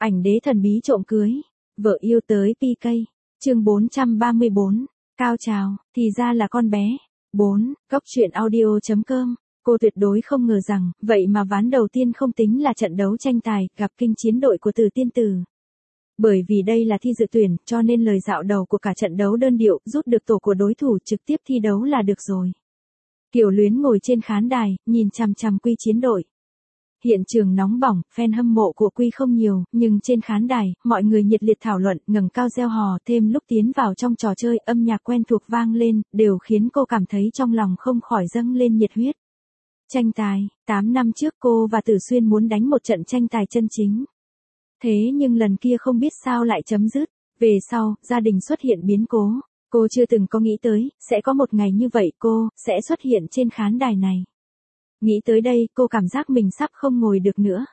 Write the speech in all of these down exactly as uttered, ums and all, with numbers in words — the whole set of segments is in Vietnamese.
Ảnh đế thần bí trộm cưới, vợ yêu tới pê ca. Chương bốn trăm ba mươi bốn, cao trào, thì ra là con bé. bốn, Cóc truyện audio chấm com. Cô tuyệt đối không ngờ rằng, vậy mà ván đầu tiên không tính là trận đấu tranh tài, gặp kinh chiến đội của Từ Tiên Tử. Bởi vì đây là thi dự tuyển, cho nên lời dạo đầu của cả trận đấu đơn điệu, rút được tổ của đối thủ trực tiếp thi đấu là được rồi. Kiều Luyến ngồi trên khán đài, nhìn chằm chằm Quy chiến đội. Hiện trường nóng bỏng, fan hâm mộ của Quy không nhiều, nhưng trên khán đài, mọi người nhiệt liệt thảo luận, ngẩng cao reo hò, thêm lúc tiến vào trong trò chơi, âm nhạc quen thuộc vang lên, đều khiến cô cảm thấy trong lòng không khỏi dâng lên nhiệt huyết. Tranh tài, tám năm trước cô và Tử Xuyên muốn đánh một trận tranh tài chân chính. Thế nhưng lần kia không biết sao lại chấm dứt, về sau, gia đình xuất hiện biến cố, cô chưa từng có nghĩ tới, sẽ có một ngày như vậy cô, sẽ xuất hiện trên khán đài này. Nghĩ tới đây, cô cảm giác mình sắp không ngồi được nữa.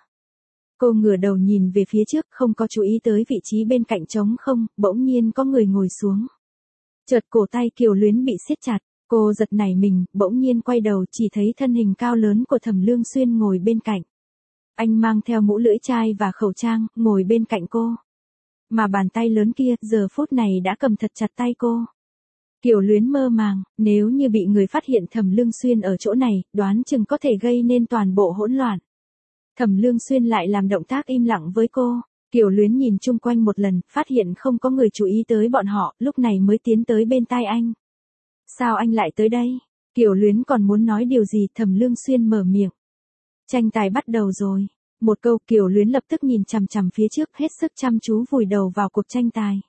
Cô ngửa đầu nhìn về phía trước, không có chú ý tới vị trí bên cạnh trống không, bỗng nhiên có người ngồi xuống. Chợt cổ tay Kiều Luyến bị siết chặt, cô giật nảy mình, bỗng nhiên quay đầu chỉ thấy thân hình cao lớn của Thẩm Lương Xuyên ngồi bên cạnh. Anh mang theo mũ lưỡi chai và khẩu trang, ngồi bên cạnh cô. Mà bàn tay lớn kia, giờ phút này đã cầm thật chặt tay cô. Kiều Luyến mơ màng, nếu như bị người phát hiện Thẩm Lương Xuyên ở chỗ này, đoán chừng có thể gây nên toàn bộ hỗn loạn. Thẩm Lương Xuyên lại làm động tác im lặng với cô. Kiều Luyến nhìn chung quanh một lần, phát hiện không có người chú ý tới bọn họ, lúc này mới tiến tới bên tai anh. Sao anh lại tới đây? Kiều Luyến còn muốn nói điều gì, Thẩm Lương Xuyên mở miệng. Tranh tài bắt đầu rồi. Một câu, Kiều Luyến lập tức nhìn chằm chằm phía trước, hết sức chăm chú vùi đầu vào cuộc tranh tài.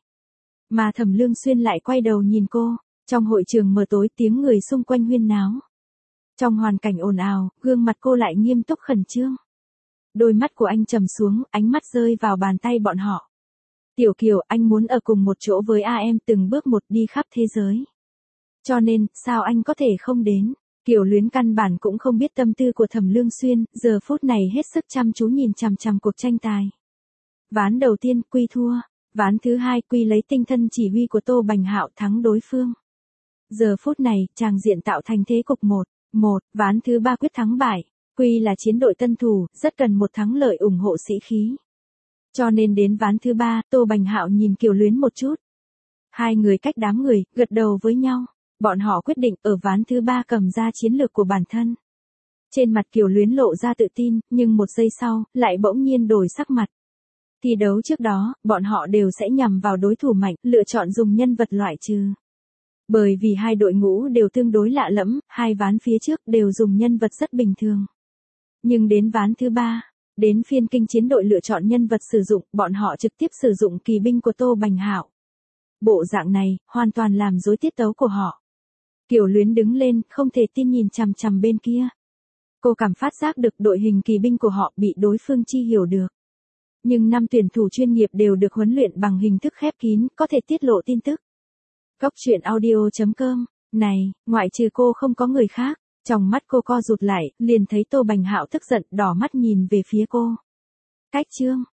Mà Thẩm Lương Xuyên lại quay đầu nhìn cô, trong hội trường mờ tối tiếng người xung quanh huyên náo. Trong hoàn cảnh ồn ào, gương mặt cô lại nghiêm túc khẩn trương. Đôi mắt của anh trầm xuống, ánh mắt rơi vào bàn tay bọn họ. Tiểu Kiều, anh muốn ở cùng một chỗ với a em từng bước một đi khắp thế giới. Cho nên, sao anh có thể không đến? Kiều Luyến căn bản cũng không biết tâm tư của Thẩm Lương Xuyên, giờ phút này hết sức chăm chú nhìn chằm chằm cuộc tranh tài. Ván đầu tiên, Quy thua. Ván thứ hai, Quy lấy tinh thần chỉ huy của Tô Bành Hạo thắng đối phương. Giờ phút này, tràng diện tạo thành thế cục một một, ván thứ ba quyết thắng bại. Quy là chiến đội tân thủ, rất cần một thắng lợi ủng hộ sĩ khí. Cho nên đến ván thứ ba, Tô Bành Hạo nhìn Kiều Luyến một chút. Hai người cách đám người, gật đầu với nhau. Bọn họ quyết định ở ván thứ ba cầm ra chiến lược của bản thân. Trên mặt Kiều Luyến lộ ra tự tin, nhưng một giây sau, lại bỗng nhiên đổi sắc mặt. Thi đấu trước đó, bọn họ đều sẽ nhằm vào đối thủ mạnh, lựa chọn dùng nhân vật loại trừ. Bởi vì hai đội ngũ đều tương đối lạ lẫm, hai ván phía trước đều dùng nhân vật rất bình thường. Nhưng đến ván thứ ba, đến phiên kinh chiến đội lựa chọn nhân vật sử dụng, bọn họ trực tiếp sử dụng kỳ binh của Tô Bành Hạo. Bộ dạng này, hoàn toàn làm rối tiết tấu của họ. Kiều Luyến đứng lên, không thể tin nhìn chằm chằm bên kia. Cô cảm phát giác được đội hình kỳ binh của họ bị đối phương chi hiểu được. Nhưng năm tuyển thủ chuyên nghiệp đều được huấn luyện bằng hình thức khép kín, có thể tiết lộ tin tức. Cóc truyện audio chấm com. Này, ngoại trừ cô không có người khác. Trong mắt cô co rụt lại, liền thấy Tô Bành Hạo tức giận, đỏ mắt nhìn về phía cô. Cách chương,